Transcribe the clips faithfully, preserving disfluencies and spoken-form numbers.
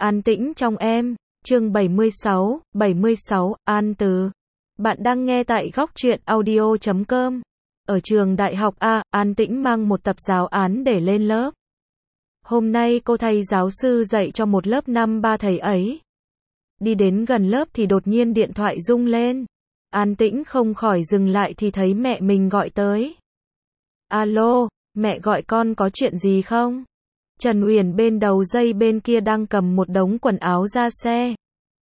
An tĩnh trong em, chương bảy mươi sáu, bảy mươi sáu, An Từ. Bạn đang nghe tại góc truyện audio chấm com. Ở trường đại học A, An Tĩnh mang một tập giáo án để lên lớp. Hôm nay cô thầy giáo sư dạy cho một lớp năm ba thầy ấy. Đi đến gần lớp thì đột nhiên điện thoại rung lên. An Tĩnh không khỏi dừng lại thì thấy mẹ mình gọi tới. Alo, mẹ gọi con có chuyện gì không? Trần Uyển bên đầu dây bên kia đang cầm một đống quần áo ra xe.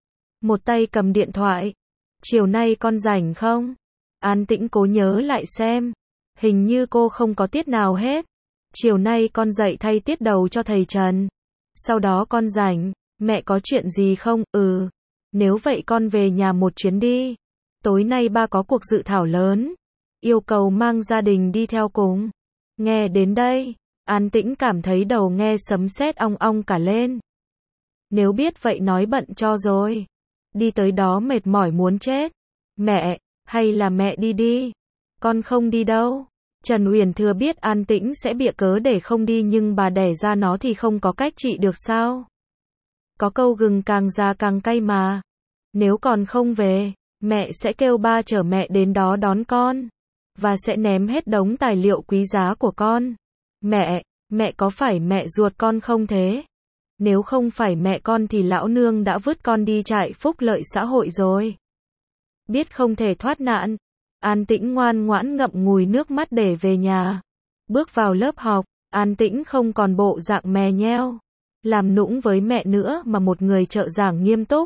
Một tay cầm điện thoại. Chiều nay con rảnh không? An Tĩnh cố nhớ lại xem. Hình như cô không có tiết nào hết. Chiều nay con dạy thay tiết đầu cho thầy Trần. Sau đó con rảnh. Mẹ có chuyện gì không? Ừ. Nếu vậy con về nhà một chuyến đi. Tối nay ba có cuộc dự thảo lớn. Yêu cầu mang gia đình đi theo cùng. Nghe đến đây, An Tĩnh cảm thấy đầu nghe sấm sét ong ong cả lên. Nếu biết vậy nói bận cho rồi. Đi tới đó mệt mỏi muốn chết. Mẹ, hay là mẹ đi đi. Con không đi đâu. Trần Uyển thừa biết An Tĩnh sẽ bịa cớ để không đi nhưng bà đẻ ra nó thì không có cách trị được sao. Có câu gừng càng già càng cay mà. Nếu còn không về, mẹ sẽ kêu ba chở mẹ đến đó đón con. Và sẽ ném hết đống tài liệu quý giá của con. Mẹ, mẹ có phải mẹ ruột con không thế? Nếu không phải mẹ con thì lão nương đã vứt con đi trại phúc lợi xã hội rồi. Biết không thể thoát nạn, An Tĩnh ngoan ngoãn ngậm ngùi nước mắt để về nhà. Bước vào lớp học, An Tĩnh không còn bộ dạng mè nheo, làm nũng với mẹ nữa mà một người trợ giảng nghiêm túc.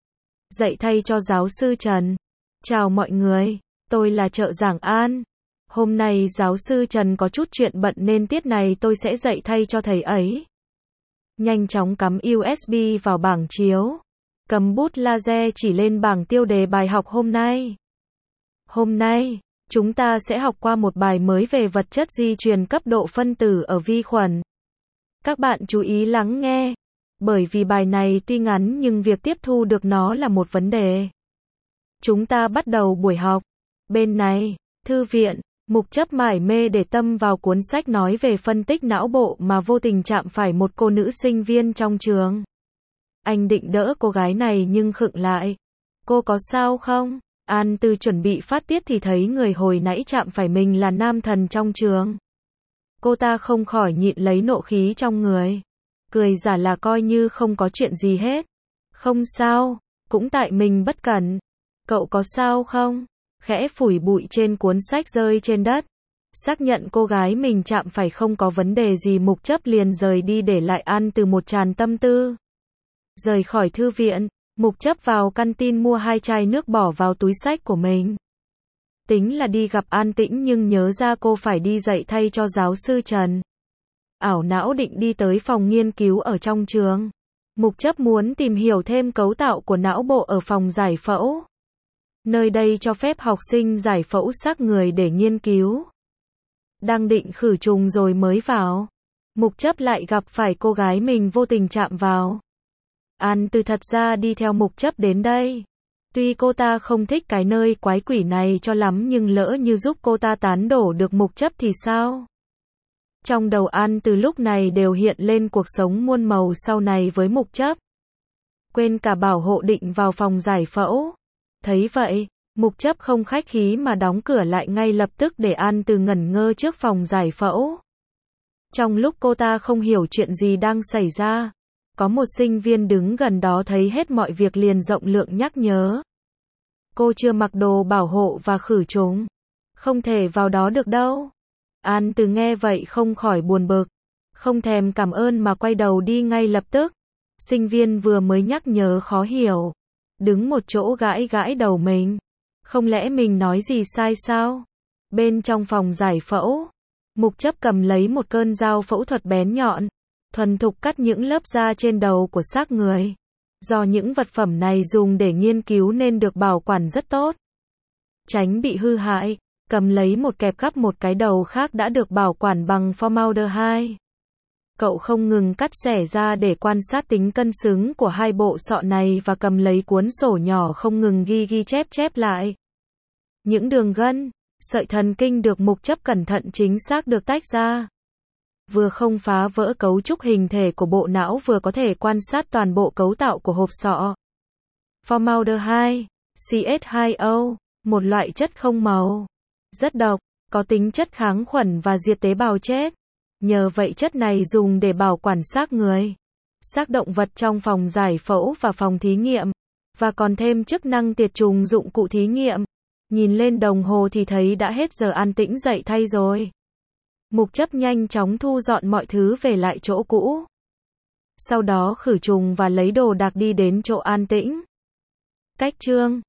Dạy thay cho giáo sư Trần. Chào mọi người, tôi là trợ giảng An. Hôm nay giáo sư Trần có chút chuyện bận nên tiết này tôi sẽ dạy thay cho thầy ấy. Nhanh chóng cắm u ét bê vào bảng chiếu. Cầm bút laser chỉ lên bảng tiêu đề bài học hôm nay. Hôm nay, chúng ta sẽ học qua một bài mới về vật chất di truyền cấp độ phân tử ở vi khuẩn. Các bạn chú ý lắng nghe. Bởi vì bài này tuy ngắn nhưng việc tiếp thu được nó là một vấn đề. Chúng ta bắt đầu buổi học. Bên này, thư viện. Mục Chấp mải mê để tâm vào cuốn sách nói về phân tích não bộ mà vô tình chạm phải một cô nữ sinh viên trong trường. Anh định đỡ cô gái này nhưng khựng lại. Cô có sao không? An Từ chuẩn bị phát tiết thì thấy người hồi nãy chạm phải mình là nam thần trong trường. Cô ta không khỏi nhịn lấy nộ khí trong người. Cười giả là coi như không có chuyện gì hết. Không sao, cũng tại mình bất cẩn. Cậu có sao không? Khẽ phủi bụi trên cuốn sách rơi trên đất. Xác nhận cô gái mình chạm phải không có vấn đề gì, Mục Chấp liền rời đi để lại An Từ một tràn tâm tư. Rời khỏi thư viện, Mục Chấp vào canteen mua hai chai nước bỏ vào túi sách của mình. Tính là đi gặp An Tĩnh nhưng nhớ ra cô phải đi dạy thay cho giáo sư Trần. Ảo não định đi tới phòng nghiên cứu ở trong trường. Mục Chấp muốn tìm hiểu thêm cấu tạo của não bộ ở phòng giải phẫu. Nơi đây cho phép học sinh giải phẫu xác người để nghiên cứu. Đang định khử trùng rồi mới vào. Mục Chấp lại gặp phải cô gái mình vô tình chạm vào. An Từ thật ra đi theo Mục Chấp đến đây. Tuy cô ta không thích cái nơi quái quỷ này cho lắm nhưng lỡ như giúp cô ta tán đổ được Mục Chấp thì sao? Trong đầu An Từ lúc này đều hiện lên cuộc sống muôn màu sau này với Mục Chấp. Quên cả bảo hộ định vào phòng giải phẫu. Thấy vậy, Mục Chấp không khách khí mà đóng cửa lại ngay lập tức để An Từ ngẩn ngơ trước phòng giải phẫu. Trong lúc cô ta không hiểu chuyện gì đang xảy ra, có một sinh viên đứng gần đó thấy hết mọi việc liền rộng lượng nhắc nhớ. Cô chưa mặc đồ bảo hộ và khử trùng. Không thể vào đó được đâu. An Từ nghe vậy không khỏi buồn bực. Không thèm cảm ơn mà quay đầu đi ngay lập tức. Sinh viên vừa mới nhắc nhớ khó hiểu. Đứng một chỗ gãi gãi đầu mình. Không lẽ mình nói gì sai sao? Bên trong phòng giải phẫu, Mục Chấp cầm lấy một cơn dao phẫu thuật bén nhọn, thuần thục cắt những lớp da trên đầu của xác người. Do những vật phẩm này dùng để nghiên cứu nên được bảo quản rất tốt. Tránh bị hư hại, cầm lấy một kẹp gắp một cái đầu khác đã được bảo quản bằng formaldehyde. Cậu không ngừng cắt xẻ ra để quan sát tính cân xứng của hai bộ sọ này và cầm lấy cuốn sổ nhỏ không ngừng ghi ghi chép chép lại. Những đường gân, sợi thần kinh được Mục Chấp cẩn thận chính xác được tách ra. vừa không phá vỡ cấu trúc hình thể của bộ não vừa có thể quan sát toàn bộ cấu tạo của hộp sọ. Formaldehyde, C H hai O, một loại chất không màu, rất độc, có tính chất kháng khuẩn và diệt tế bào chết. Nhờ vậy chất này dùng để bảo quản xác người, xác động vật trong phòng giải phẫu và phòng thí nghiệm, và còn thêm chức năng tiệt trùng dụng cụ thí nghiệm. Nhìn lên đồng hồ thì thấy đã hết giờ an tĩnh dậy thay rồi. Mục chấp nhanh chóng thu dọn mọi thứ về lại chỗ cũ. Sau đó khử trùng và lấy đồ đạc đi đến chỗ an tĩnh. Cách chương